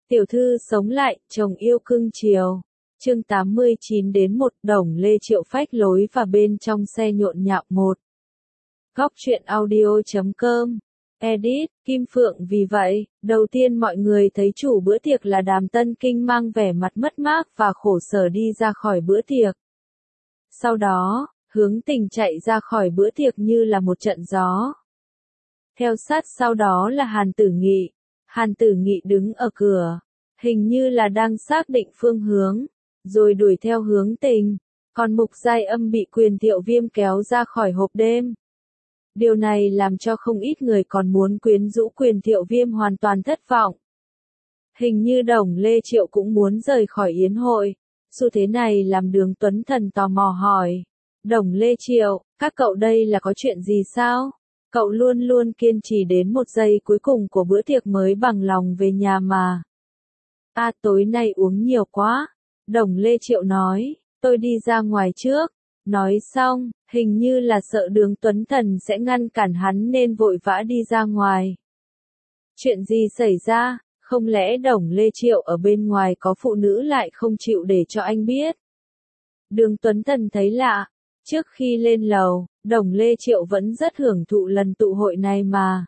Tiểu thư sống lại, chồng yêu cưng chiều. Chương 89 đến 1 Đồng Lê Triệu phách lối và bên trong xe nhộn nhạo 1. Góc truyện audio.com. Edit, Kim Phượng. Vì vậy, đầu tiên mọi người thấy chủ bữa tiệc là Đàm Tân Kinh mang vẻ mặt mất mát và khổ sở đi ra khỏi bữa tiệc. Sau đó, Hướng Tình chạy ra khỏi bữa tiệc như là một trận gió. Theo sát sau đó là Hàn Tử Nghị. Hàn Tử Nghị đứng ở cửa, hình như là đang xác định phương hướng, rồi đuổi theo Hướng Tình, còn Mục Giai Âm bị Quyền Thiệu Viêm kéo ra khỏi hộp đêm. Điều này làm cho không ít người còn muốn quyến rũ Quyền Thiệu Viêm hoàn toàn thất vọng. Hình như Đồng Lê Triệu cũng muốn rời khỏi yến hội, xu thế này làm Đường Tuấn Thần tò mò hỏi. Đồng Lê Triệu, các cậu đây là có chuyện gì sao? Cậu luôn luôn kiên trì đến một giây cuối cùng của bữa tiệc mới bằng lòng về nhà mà. Tối nay uống nhiều quá. Đồng Lê Triệu nói, tôi đi ra ngoài trước. Nói xong, hình như là sợ Đường Tuấn Thần sẽ ngăn cản hắn nên vội vã đi ra ngoài. Chuyện gì xảy ra, không lẽ Đồng Lê Triệu ở bên ngoài có phụ nữ lại không chịu để cho anh biết? Đường Tuấn Thần thấy lạ. Trước khi lên lầu, Đồng Lê Triệu vẫn rất hưởng thụ lần tụ hội này mà.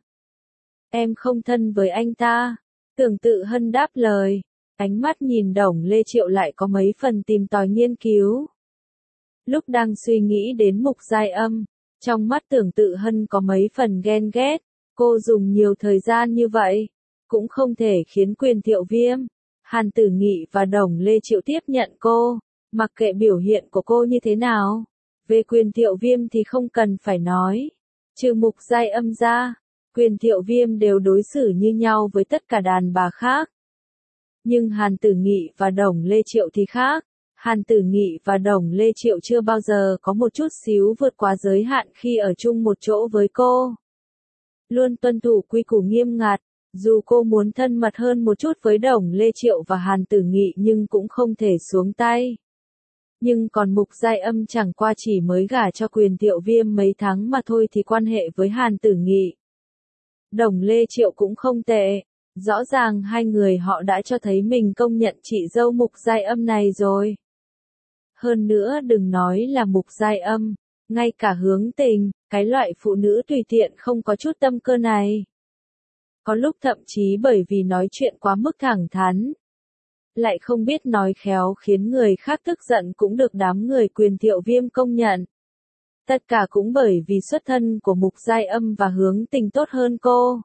Em không thân với anh ta. Tưởng Tự Hân đáp lời. Ánh mắt nhìn Đồng Lê Triệu lại có mấy phần tìm tòi nghiên cứu. Lúc đang suy nghĩ đến Mục Giai Âm, trong mắt Tưởng Tự Hân có mấy phần ghen ghét. Cô dùng nhiều thời gian như vậy, cũng không thể khiến Quyền Thiệu Viêm, Hàn Tử Nghị và Đồng Lê Triệu tiếp nhận cô, mặc kệ biểu hiện của cô như thế nào. Về Quyền Thiệu Viêm thì không cần phải nói. Trừ Mục Giai Âm ra, Quyền Thiệu Viêm đều đối xử như nhau với tất cả đàn bà khác. Nhưng Hàn Tử Nghị và Đồng Lê Triệu thì khác. Hàn Tử Nghị và Đồng Lê Triệu chưa bao giờ có một chút xíu vượt quá giới hạn khi ở chung một chỗ với cô. Luôn tuân thủ quy củ nghiêm ngặt. Dù cô muốn thân mật hơn một chút với Đồng Lê Triệu và Hàn Tử Nghị nhưng cũng không thể xuống tay. Nhưng còn Mục Giai Âm chẳng qua chỉ mới gả cho Quyền Thiệu Viêm mấy tháng mà thôi thì quan hệ với Hàn Tử Nghị, Đồng Lê Triệu cũng không tệ. Rõ ràng hai người họ đã cho thấy mình công nhận chị dâu Mục Giai Âm này rồi. Hơn nữa đừng nói là Mục Giai Âm, ngay cả Hướng Tình, cái loại phụ nữ tùy tiện không có chút tâm cơ này. Có lúc thậm chí bởi vì nói chuyện quá mức thẳng thắn, lại không biết nói khéo khiến người khác tức giận cũng được đám người Quyền Thiệu Viêm công nhận. Tất cả cũng bởi vì xuất thân của Mục Giai Âm và Hướng Tình tốt hơn cô.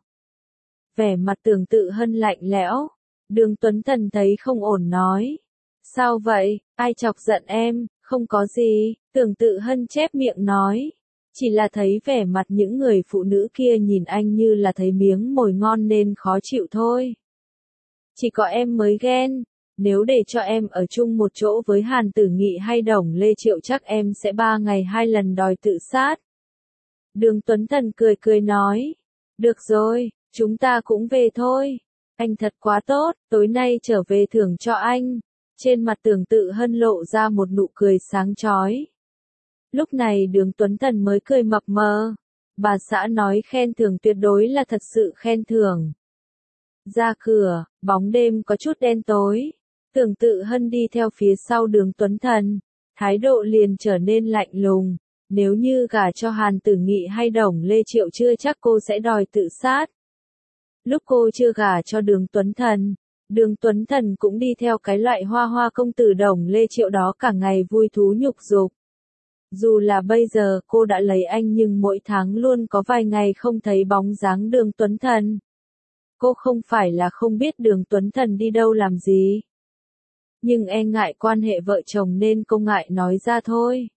Vẻ mặt Tưởng Tự Hân lạnh lẽo. Đường Tuấn Thần thấy không ổn nói. Sao vậy, ai chọc giận em? Không có gì, Tưởng Tự Hân chép miệng nói. Chỉ là thấy vẻ mặt những người phụ nữ kia nhìn anh như là thấy miếng mồi ngon nên khó chịu thôi. Chỉ có em mới ghen. Nếu để cho em ở chung một chỗ với Hàn Tử Nghị hay Đồng Lê Triệu chắc em sẽ 3 ngày 2 lần đòi tự sát. Đường Tuấn Thần cười cười nói. Được rồi, chúng ta cũng về thôi. Anh thật quá tốt, tối nay trở về thưởng cho anh. Trên mặt Tưởng Tự Hân lộ ra một nụ cười sáng chói. Lúc này Đường Tuấn Thần mới cười mập mờ. Bà xã nói khen thưởng tuyệt đối là thật sự khen thưởng. Ra cửa, bóng đêm có chút đen tối. Tưởng Tự Hân đi theo phía sau Đường Tuấn Thần, thái độ liền trở nên lạnh lùng. Nếu như gả cho Hàn Tử Nghị hay Đồng Lê Triệu chưa chắc cô sẽ đòi tự sát. Lúc cô chưa gả cho Đường Tuấn Thần cũng đi theo cái loại hoa hoa công tử Đồng Lê Triệu đó cả ngày vui thú nhục dục. Dù là bây giờ cô đã lấy anh nhưng mỗi tháng luôn có vài ngày không thấy bóng dáng Đường Tuấn Thần. Cô không phải là không biết Đường Tuấn Thần đi đâu làm gì. Nhưng e ngại quan hệ vợ chồng nên cô ngại nói ra thôi.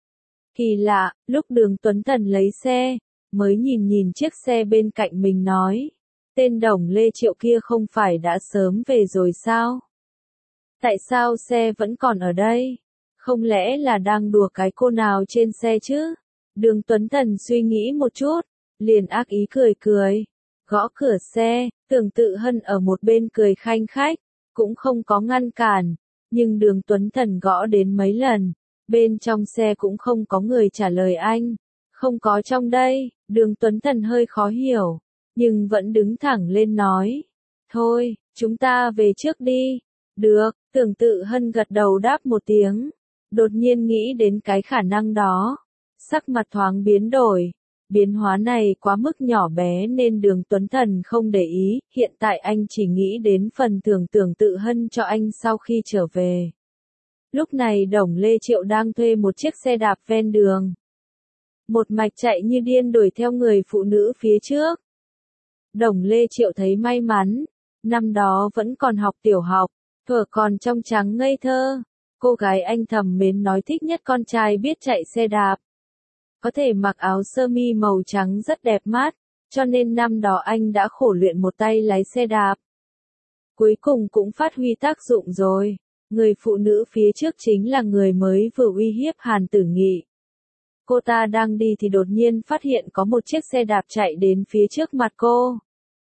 Kỳ lạ, lúc Đường Tuấn Thần lấy xe, mới nhìn chiếc xe bên cạnh mình nói. Tên Đồng Lê Triệu kia không phải đã sớm về rồi sao? Tại sao xe vẫn còn ở đây? Không lẽ là đang đùa cái cô nào trên xe chứ? Đường Tuấn Thần suy nghĩ một chút, liền ác ý cười cười. Gõ cửa xe, Tưởng Tự Hân ở một bên cười khanh khách, cũng không có ngăn cản. Nhưng Đường Tuấn Thần gõ đến mấy lần, bên trong xe cũng không có người trả lời anh. Không có trong đây, Đường Tuấn Thần hơi khó hiểu, nhưng vẫn đứng thẳng lên nói. Thôi, Chúng ta về trước đi. Được, Tưởng Tự Hân gật đầu đáp một tiếng. Đột nhiên nghĩ đến cái khả năng đó. Sắc mặt thoáng biến đổi. Biến hóa này quá mức nhỏ bé nên Đường Tuấn Thần không để ý, hiện tại anh chỉ nghĩ đến phần thưởng Tưởng Tự Hân cho anh sau khi trở về. Lúc này Đồng Lê Triệu đang thuê một chiếc xe đạp ven đường. Một mạch chạy như điên đuổi theo người phụ nữ phía trước. Đồng Lê Triệu thấy may mắn, năm đó vẫn còn học tiểu học, thuở còn trong trắng ngây thơ. Cô gái anh thầm mến nói thích nhất con trai biết chạy xe đạp. Có thể mặc áo sơ mi màu trắng rất đẹp mắt, cho nên năm đó anh đã khổ luyện một tay lái xe đạp. Cuối cùng cũng phát huy tác dụng rồi. Người phụ nữ phía trước chính là người mới vừa uy hiếp Hàn Tử Nghị. Cô ta đang đi thì đột nhiên phát hiện có một chiếc xe đạp chạy đến phía trước mặt cô.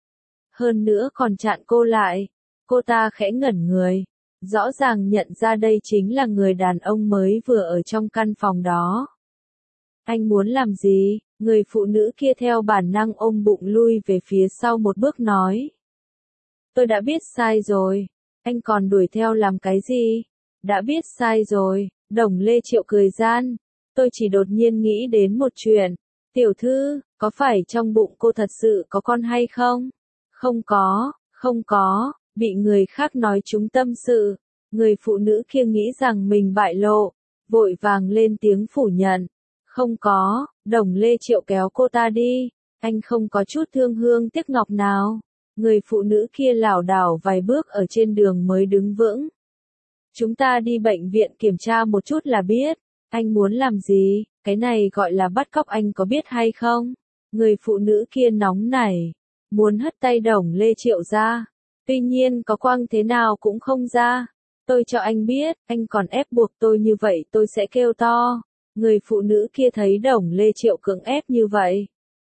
Hơn nữa còn chặn cô lại. Cô ta khẽ ngẩn người. Rõ ràng nhận ra đây chính là người đàn ông mới vừa ở trong căn phòng đó. Anh muốn làm gì? Người phụ nữ kia theo bản năng ôm bụng lui về phía sau một bước nói. Tôi đã biết sai rồi. Anh còn đuổi theo làm cái gì? Đã biết sai rồi. Đồng Lê Triệu cười gian. Tôi chỉ đột nhiên nghĩ đến một chuyện. Tiểu thư, có phải trong bụng cô thật sự có con hay không? Không có, bị người khác nói trúng tâm sự. Người phụ nữ kia nghĩ rằng mình bại lộ, vội vàng lên tiếng phủ nhận. Không có, Đồng Lê Triệu kéo cô ta đi. Anh không có chút thương hương tiếc ngọc nào. Người phụ nữ kia lảo đảo vài bước ở trên đường mới đứng vững. Chúng ta đi bệnh viện kiểm tra một chút là biết. Anh muốn làm gì? Cái này gọi là bắt cóc, anh có biết hay không? Người phụ nữ kia nóng nảy, muốn hất tay Đồng Lê Triệu ra. Tuy nhiên có quăng thế nào cũng không ra. Tôi cho anh biết, anh còn ép buộc tôi như vậy tôi sẽ kêu to. Người phụ nữ kia thấy Đồng Lê Triệu cưỡng ép như vậy.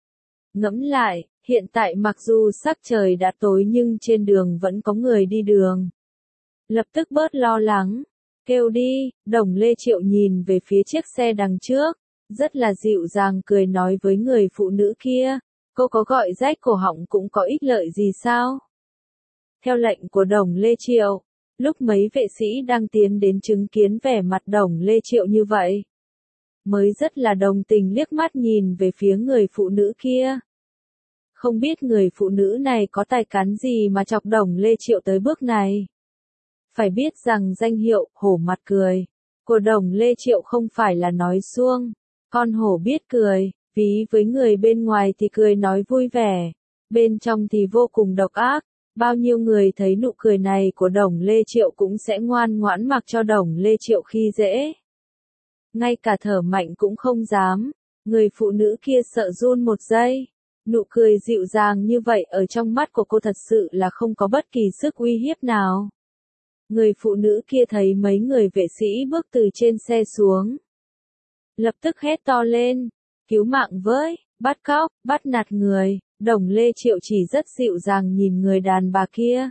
Ngẫm lại, hiện tại mặc dù sắc trời đã tối nhưng trên đường vẫn có người đi đường. Lập tức bớt lo lắng. Kêu đi, Đồng Lê Triệu nhìn về phía chiếc xe đằng trước. Rất là dịu dàng cười nói với người phụ nữ kia. Cô có gọi rách cổ họng cũng có ích lợi gì sao? Theo lệnh của Đồng Lê Triệu, lúc mấy vệ sĩ đang tiến đến chứng kiến vẻ mặt Đồng Lê Triệu như vậy, mới rất là đồng tình liếc mắt nhìn về phía người phụ nữ kia. Không biết người phụ nữ này có tài cán gì mà chọc Đồng Lê Triệu tới bước này. Phải biết rằng danh hiệu hổ mặt cười của Đồng Lê Triệu không phải là nói suông. Con hổ biết cười, ví với người bên ngoài thì cười nói vui vẻ, bên trong thì vô cùng độc ác. Bao nhiêu người thấy nụ cười này của Đồng Lê Triệu cũng sẽ ngoan ngoãn mặc cho Đồng Lê Triệu khi dễ. Ngay cả thở mạnh cũng không dám. Người phụ nữ kia sợ run một giây. Nụ cười dịu dàng như vậy ở trong mắt của cô thật sự là không có bất kỳ sức uy hiếp nào. Người phụ nữ kia thấy mấy người vệ sĩ bước từ trên xe xuống. Lập tức hét to lên. Cứu mạng với, bắt cóc, bắt nạt người. Đồng Lê Triệu chỉ rất dịu dàng nhìn người đàn bà kia.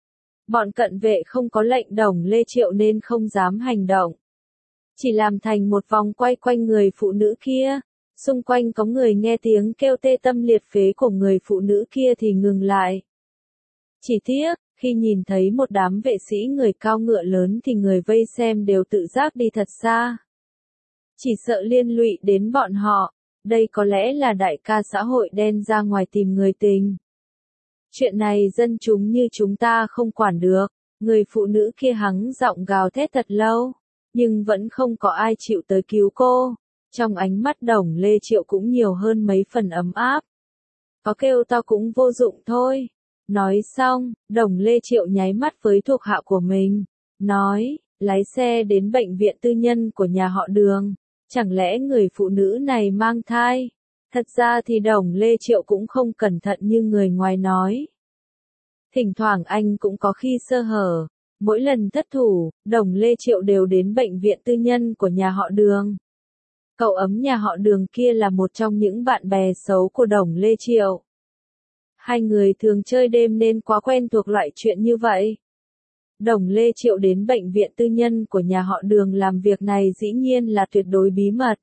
Bọn cận vệ không có lệnh Đồng Lê Triệu nên không dám hành động. Chỉ làm thành một vòng quay quanh người phụ nữ kia. Xung quanh có người nghe tiếng kêu tê tâm liệt phế của người phụ nữ kia thì ngừng lại. Chỉ tiếc, khi nhìn thấy một đám vệ sĩ người cao ngựa lớn thì người vây xem đều tự giác đi thật xa. Chỉ sợ liên lụy đến bọn họ. Đây có lẽ là đại ca xã hội đen ra ngoài tìm người tình. Chuyện này dân chúng như chúng ta không quản được. Người phụ nữ kia hắng giọng gào thét thật lâu, nhưng vẫn không có ai chịu tới cứu cô. Trong ánh mắt Đồng Lê Triệu cũng nhiều hơn mấy phần ấm áp. Có kêu to cũng vô dụng thôi. Nói xong, Đồng Lê Triệu nháy mắt với thuộc hạ của mình. Nói, lái xe đến bệnh viện tư nhân của nhà họ Đường. Chẳng lẽ người phụ nữ này mang thai? Thật ra thì Đồng Lê Triệu cũng không cẩn thận như người ngoài nói. Thỉnh thoảng anh cũng có khi sơ hở. Mỗi lần thất thủ, Đồng Lê Triệu đều đến bệnh viện tư nhân của nhà họ Đường. Cậu ấm nhà họ Đường kia là một trong những bạn bè xấu của Đồng Lê Triệu. Hai người thường chơi đêm nên quá quen thuộc loại chuyện như vậy. Đồng Lê Triệu đến bệnh viện tư nhân của nhà họ Đường làm việc này dĩ nhiên là tuyệt đối bí mật.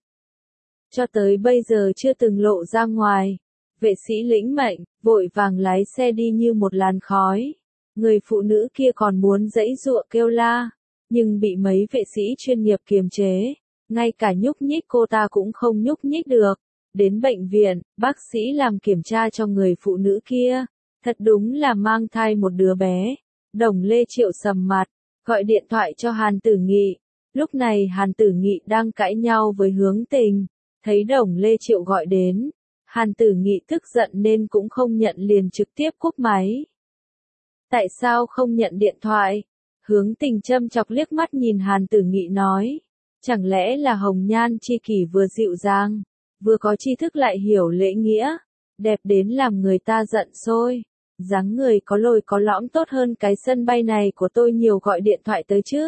Cho tới bây giờ chưa từng lộ ra ngoài. Vệ sĩ lĩnh mệnh, vội vàng lái xe đi như một làn khói. Người phụ nữ kia còn muốn giãy giụa kêu la, nhưng bị mấy vệ sĩ chuyên nghiệp kiềm chế, ngay cả nhúc nhích cô ta cũng không nhúc nhích được. Đến bệnh viện, bác sĩ làm kiểm tra cho người phụ nữ kia, thật đúng là mang thai một đứa bé. Đồng Lê Triệu sầm mặt, gọi điện thoại cho Hàn Tử Nghị. Lúc này Hàn Tử Nghị đang cãi nhau với Hướng Tình, thấy Đồng Lê Triệu gọi đến, Hàn Tử Nghị tức giận nên cũng không nhận liền trực tiếp cúp máy. Tại sao không nhận điện thoại? Hướng Tình châm chọc liếc mắt nhìn Hàn Tử Nghị nói, chẳng lẽ là hồng nhan chi kỷ vừa dịu dàng, vừa có tri thức lại hiểu lễ nghĩa, đẹp đến làm người ta giận sôi, dáng người có lồi có lõm tốt hơn cái sân bay này của tôi nhiều, gọi điện thoại tới chứ.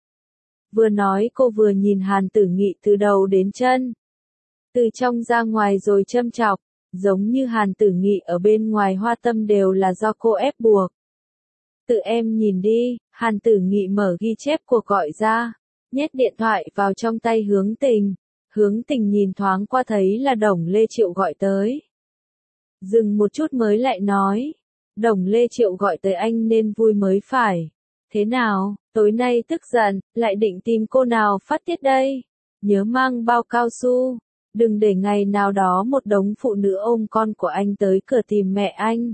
Vừa nói cô vừa nhìn Hàn Tử Nghị từ đầu đến chân, từ trong ra ngoài rồi châm chọc, giống như Hàn Tử Nghị ở bên ngoài hoa tâm đều là do cô ép buộc. Tự em nhìn đi, Hàn Tử Nghị mở ghi chép cuộc gọi ra, nhét điện thoại vào trong tay Hướng Tình. Hướng Tình nhìn thoáng qua thấy là Đồng Lê Triệu gọi tới. Dừng một chút mới lại nói, Đồng Lê Triệu gọi tới anh nên vui mới phải. Thế nào, tối nay tức giận, lại định tìm cô nào phát tiết đây? Nhớ mang bao cao su, đừng để ngày nào đó một đống phụ nữ ôm con của anh tới cửa tìm mẹ anh.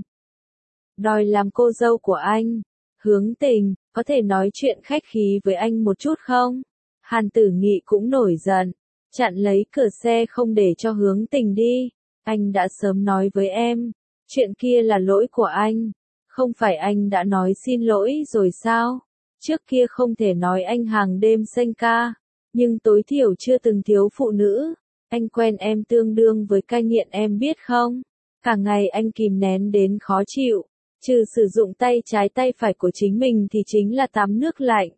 Đòi làm cô dâu của anh. Hướng Tình, có thể nói chuyện khách khí với anh một chút không? Hàn Tử Nghị cũng nổi giận, chặn lấy cửa xe không để cho Hướng Tình đi. Anh đã sớm nói với em, chuyện kia là lỗi của anh. Không phải anh đã nói xin lỗi rồi sao? Trước kia không thể nói anh hàng đêm xanh ca, nhưng tối thiểu chưa từng thiếu phụ nữ. Anh quen em tương đương với cai nghiện em biết không? Cả ngày anh kìm nén đến khó chịu, trừ sử dụng tay trái tay phải của chính mình thì chính là tắm nước lạnh.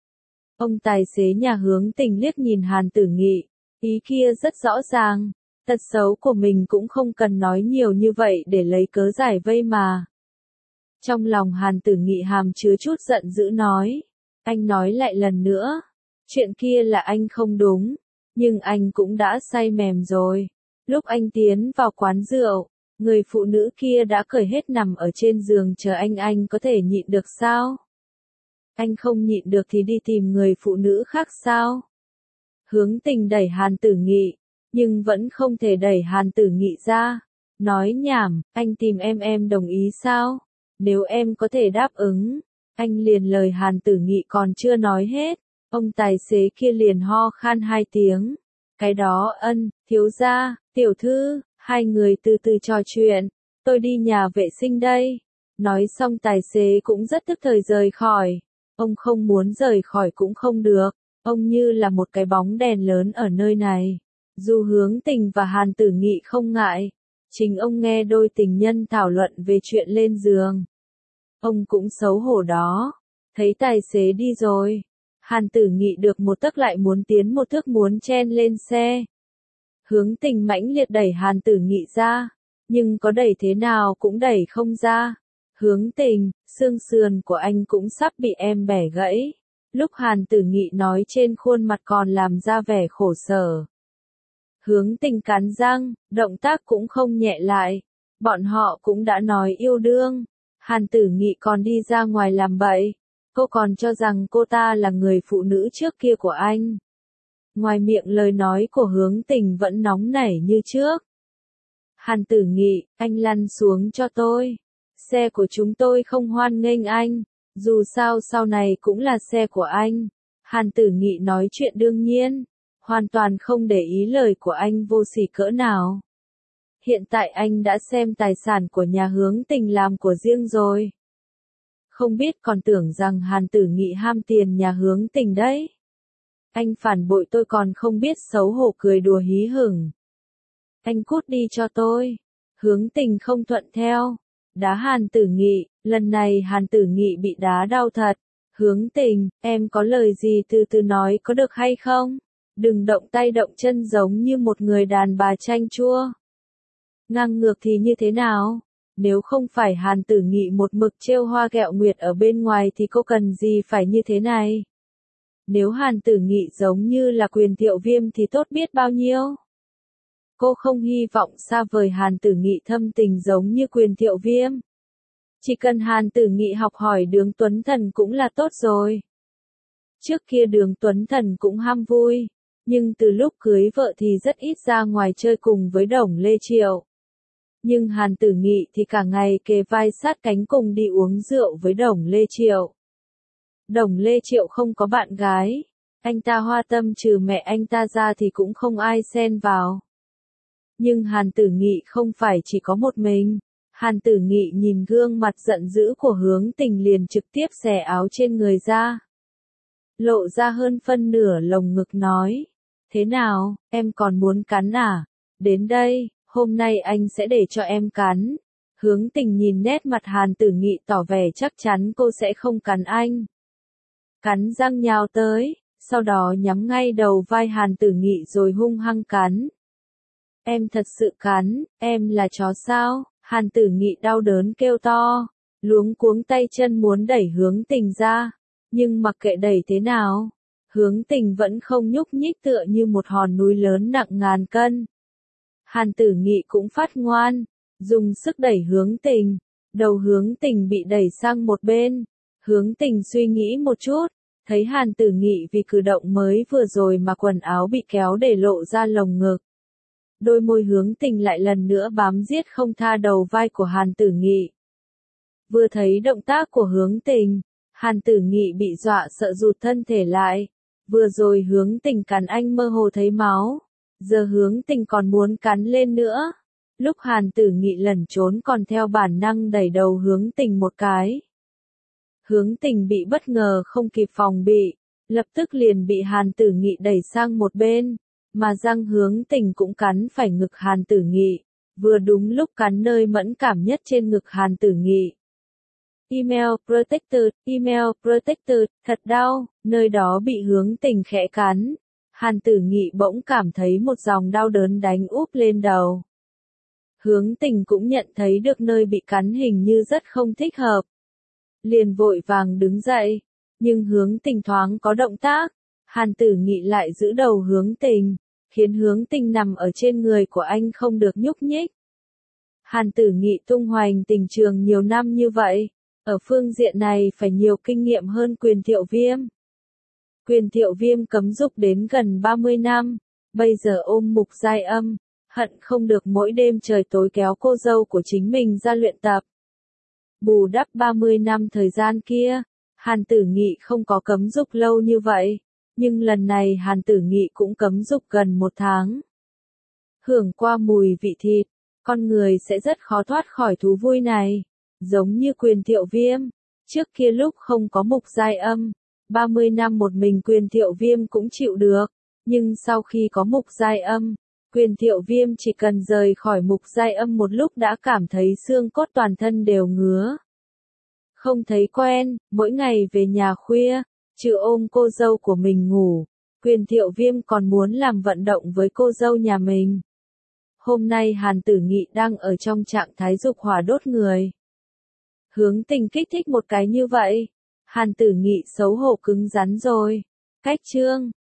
Ông tài xế nhà Hướng Tình liếc nhìn Hàn Tử Nghị, ý kia rất rõ ràng, tật xấu của mình cũng không cần nói nhiều như vậy để lấy cớ giải vây mà. Trong lòng Hàn Tử Nghị hàm chứa chút giận dữ nói, anh nói lại lần nữa, chuyện kia là anh không đúng, nhưng anh cũng đã say mềm rồi. Lúc anh tiến vào quán rượu, người phụ nữ kia đã cởi hết nằm ở trên giường chờ anh có thể nhịn được sao? Anh không nhịn được thì đi tìm người phụ nữ khác sao? Hướng Tình đẩy Hàn Tử Nghị, nhưng vẫn không thể đẩy Hàn Tử Nghị ra. Nói nhảm, anh tìm em đồng ý sao? Nếu em có thể đáp ứng, anh liền. Lời Hàn Tử Nghị còn chưa nói hết, ông tài xế kia liền ho khan 2 tiếng. Cái đó thiếu gia, tiểu thư, hai người từ từ trò chuyện, tôi đi nhà vệ sinh đây. Nói xong tài xế cũng rất tức thời rời khỏi. Ông không muốn rời khỏi cũng không được, ông như là một cái bóng đèn lớn ở nơi này. Dù Hướng Tình và Hàn Tử Nghị không ngại, chính ông nghe đôi tình nhân thảo luận về chuyện lên giường, ông cũng xấu hổ đó. Thấy tài xế đi rồi, Hàn Tử Nghị được một tấc lại muốn tiến một thước, muốn chen lên xe. Hướng Tình mãnh liệt đẩy Hàn Tử Nghị ra, nhưng có đẩy thế nào cũng đẩy không ra. Hướng Tình, xương sườn của anh cũng sắp bị em bẻ gãy. Lúc Hàn Tử Nghị nói trên khuôn mặt còn làm ra vẻ khổ sở. Hướng Tình cắn răng, động tác cũng không nhẹ lại. Bọn họ cũng đã nói yêu đương. Hàn Tử Nghị còn đi ra ngoài làm bậy. Cô còn cho rằng cô ta là người phụ nữ trước kia của anh. Ngoài miệng lời nói của Hướng Tình vẫn nóng nảy như trước. Hàn Tử Nghị, anh lăn xuống cho tôi. Xe của chúng tôi không hoan nghênh anh, dù sao sau này cũng là xe của anh. Hàn Tử Nghị nói chuyện đương nhiên, hoàn toàn không để ý lời của anh vô sỉ cỡ nào. Hiện tại anh đã xem tài sản của nhà Hướng Tình làm của riêng rồi. Không biết còn tưởng rằng Hàn Tử Nghị ham tiền nhà Hướng Tình đấy. Anh phản bội tôi còn không biết xấu hổ, cười đùa hí hửng. Anh cút đi cho tôi. Hướng Tình không thuận theo, đá Hàn Tử Nghị. Lần này Hàn Tử Nghị bị đá đau thật. Hướng Tình, em có lời gì từ từ nói có được hay không? Đừng động tay động chân giống như một người đàn bà chanh chua. Ngang ngược thì như thế nào? Nếu không phải Hàn Tử Nghị một mực trêu hoa ghẹo nguyệt ở bên ngoài thì cô cần gì phải như thế này? Nếu Hàn Tử Nghị giống như là Quyền Thiệu Viêm thì tốt biết bao nhiêu. Cô không hy vọng xa vời Hàn Tử Nghị thâm tình giống như Quyền Thiệu Viêm. Chỉ cần Hàn Tử Nghị học hỏi Đường Tuấn Thần cũng là tốt rồi. Trước kia Đường Tuấn Thần cũng ham vui, nhưng từ lúc cưới vợ thì rất ít ra ngoài chơi cùng với Đồng Lê Triệu. Nhưng Hàn Tử Nghị thì cả ngày kề vai sát cánh cùng đi uống rượu với Đồng Lê Triệu. Đồng Lê Triệu không có bạn gái, anh ta hoa tâm trừ mẹ anh ta ra thì cũng không ai xen vào. Nhưng Hàn Tử Nghị không phải chỉ có một mình. Hàn Tử Nghị nhìn gương mặt giận dữ của Hướng Tình liền trực tiếp xẻ áo trên người ra. Lộ ra hơn phân nửa lồng ngực nói. Thế nào, em còn muốn cắn à? Đến đây, hôm nay anh sẽ để cho em cắn. Hướng Tình nhìn nét mặt Hàn Tử Nghị tỏ vẻ chắc chắn cô sẽ không cắn anh. Cắn răng nhào tới, sau đó nhắm ngay đầu vai Hàn Tử Nghị rồi hung hăng cắn. Em thật sự cắn, em là chó sao? Hàn Tử Nghị đau đớn kêu to, luống cuống tay chân muốn đẩy Hướng Tình ra, nhưng mặc kệ đẩy thế nào, Hướng Tình vẫn không nhúc nhích tựa như một hòn núi lớn nặng ngàn cân. Hàn Tử Nghị cũng phát ngoan, dùng sức đẩy Hướng Tình, đầu Hướng Tình bị đẩy sang một bên. Hướng Tình suy nghĩ một chút, thấy Hàn Tử Nghị vì cử động mới vừa rồi mà quần áo bị kéo để lộ ra lồng ngực. Đôi môi Hướng Tình lại lần nữa bám giết không tha đầu vai của Hàn Tử Nghị. Vừa thấy động tác của Hướng Tình, Hàn Tử Nghị bị dọa sợ rụt thân thể lại. Vừa rồi Hướng Tình cắn anh mơ hồ thấy máu, giờ Hướng Tình còn muốn cắn lên nữa. Lúc Hàn Tử Nghị lẩn trốn còn theo bản năng đẩy đầu Hướng Tình một cái. Hướng Tình bị bất ngờ không kịp phòng bị, lập tức liền bị Hàn Tử Nghị đẩy sang một bên. Mà răng Hướng Tình cũng cắn phải ngực Hàn Tử Nghị, vừa đúng lúc cắn nơi mẫn cảm nhất trên ngực Hàn Tử Nghị. Email protected, thật đau, nơi đó bị Hướng Tình khẽ cắn. Hàn Tử Nghị bỗng cảm thấy một dòng đau đớn đánh úp lên đầu. Hướng Tình cũng nhận thấy được nơi bị cắn hình như rất không thích hợp. Liền vội vàng đứng dậy, nhưng Hướng Tình thoáng có động tác, Hàn Tử Nghị lại giữ đầu Hướng Tình, khiến Hướng Tình nằm ở trên người của anh không được nhúc nhích. Hàn Tử Nghị tung hoành tình trường nhiều năm như vậy, ở phương diện này phải nhiều kinh nghiệm hơn Quyền Thiệu Viêm. Quyền Thiệu Viêm cấm dục đến gần 30 năm, bây giờ ôm Mục Giai Âm, hận không được mỗi đêm trời tối kéo cô dâu của chính mình ra luyện tập. Bù đắp 30 năm thời gian kia, Hàn Tử Nghị không có cấm dục lâu như vậy, nhưng lần này Hàn Tử Nghị cũng cấm dục gần 1 tháng. Hưởng qua mùi vị thịt, con người sẽ rất khó thoát khỏi thú vui này, giống như Quyền Thiệu Viêm, trước kia lúc không có Mục Giai Âm, 30 năm một mình Quyền Thiệu Viêm cũng chịu được, nhưng sau khi có Mục Giai Âm, Quyền Thiệu Viêm chỉ cần rời khỏi Mục Giai Âm một lúc đã cảm thấy xương cốt toàn thân đều ngứa. Không thấy quen, mỗi ngày về nhà khuya, trừ ôm cô dâu của mình ngủ, Quyền Thiệu Viêm còn muốn làm vận động với cô dâu nhà mình. Hôm nay Hàn Tử Nghị đang ở trong trạng thái dục hỏa đốt người. Hướng Tình kích thích một cái như vậy, Hàn Tử Nghị xấu hổ cứng rắn rồi. Cách chương